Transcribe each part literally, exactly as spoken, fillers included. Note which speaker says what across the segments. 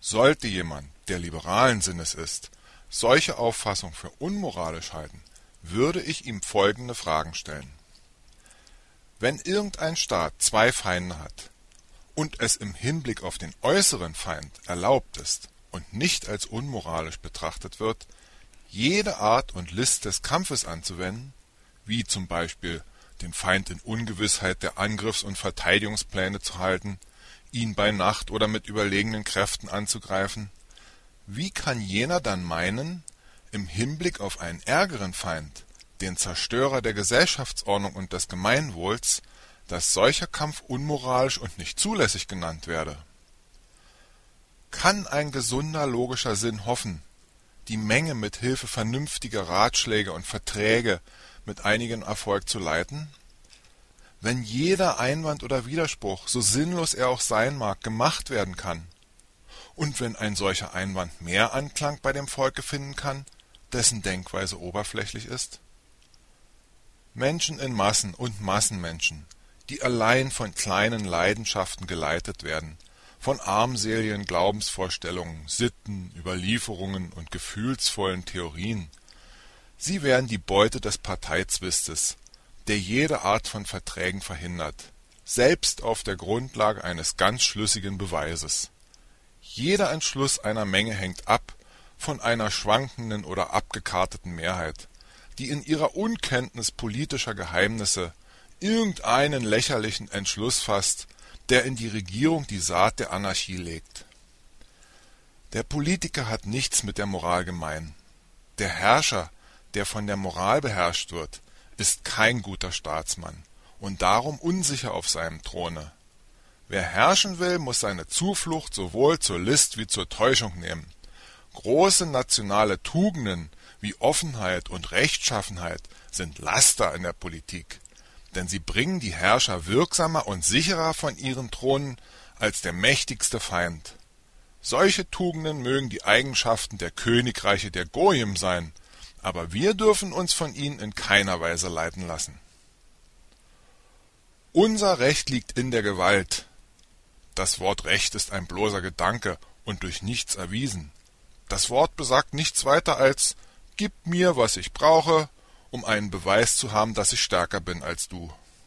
Speaker 1: Sollte jemand, der liberalen Sinnes ist, solche Auffassung für unmoralisch halten, würde ich ihm folgende Fragen stellen. Wenn irgendein Staat zwei Feinde hat und es im Hinblick auf den äußeren Feind erlaubt ist und nicht als unmoralisch betrachtet wird, jede Art und List des Kampfes anzuwenden, wie zum Beispiel den Feind in Ungewissheit der Angriffs- und Verteidigungspläne zu halten, ihn bei Nacht oder mit überlegenen Kräften anzugreifen, wie kann jener dann meinen, im Hinblick auf einen ärgeren Feind, den Zerstörer der Gesellschaftsordnung und des Gemeinwohls, dass solcher Kampf unmoralisch und nicht zulässig genannt werde? Kann ein gesunder logischer Sinn hoffen, die Menge mit Hilfe vernünftiger Ratschläge und Verträge mit einigem Erfolg zu leiten? Wenn jeder Einwand oder Widerspruch, so sinnlos er auch sein mag, gemacht werden kann, und wenn ein solcher Einwand mehr Anklang bei dem Volke finden kann, dessen Denkweise oberflächlich ist? Menschen in Massen und Massenmenschen, die allein von kleinen Leidenschaften geleitet werden, von armseligen Glaubensvorstellungen, Sitten, Überlieferungen und gefühlsvollen Theorien, sie werden die Beute des Parteizwistes, der jede Art von Verträgen verhindert, selbst auf der Grundlage eines ganz schlüssigen Beweises. Jeder Entschluss einer Menge hängt ab von einer schwankenden oder abgekarteten Mehrheit, die in ihrer Unkenntnis politischer Geheimnisse irgendeinen lächerlichen Entschluss fasst, der in die Regierung die Saat der Anarchie legt. Der Politiker hat nichts mit der Moral gemein. Der Herrscher, der von der Moral beherrscht wird, ist kein guter Staatsmann und darum unsicher auf seinem Throne. Wer herrschen will, muss seine Zuflucht sowohl zur List wie zur Täuschung nehmen. Große nationale Tugenden wie Offenheit und Rechtschaffenheit sind Laster in der Politik, denn sie bringen die Herrscher wirksamer und sicherer von ihren Thronen als der mächtigste Feind. Solche Tugenden mögen die Eigenschaften der Königreiche der Goyim sein, aber wir dürfen uns von ihnen in keiner Weise leiten lassen. Unser Recht liegt in der Gewalt. Das Wort Recht ist ein bloßer Gedanke und durch nichts erwiesen. Das Wort besagt nichts weiter als: Gib mir, was ich brauche, um einen Beweis zu haben, dass ich stärker bin als du.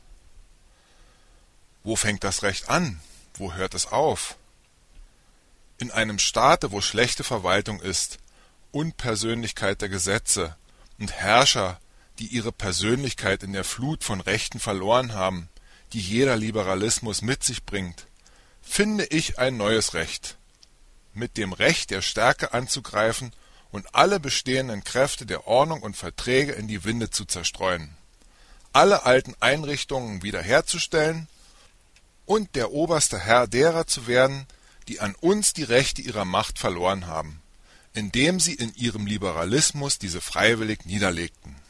Speaker 1: Wo fängt das Recht an? Wo hört es auf? In einem Staate, wo schlechte Verwaltung ist, Unpersönlichkeit der Gesetze und Herrscher, die ihre Persönlichkeit in der Flut von Rechten verloren haben, die jeder Liberalismus mit sich bringt, finde ich ein neues Recht. Mit dem Recht der Stärke anzugreifen und alle bestehenden Kräfte der Ordnung und Verträge in die Winde zu zerstreuen, alle alten Einrichtungen wiederherzustellen und der oberste Herr derer zu werden, die an uns die Rechte ihrer Macht verloren haben, indem sie in ihrem Liberalismus diese freiwillig niederlegten.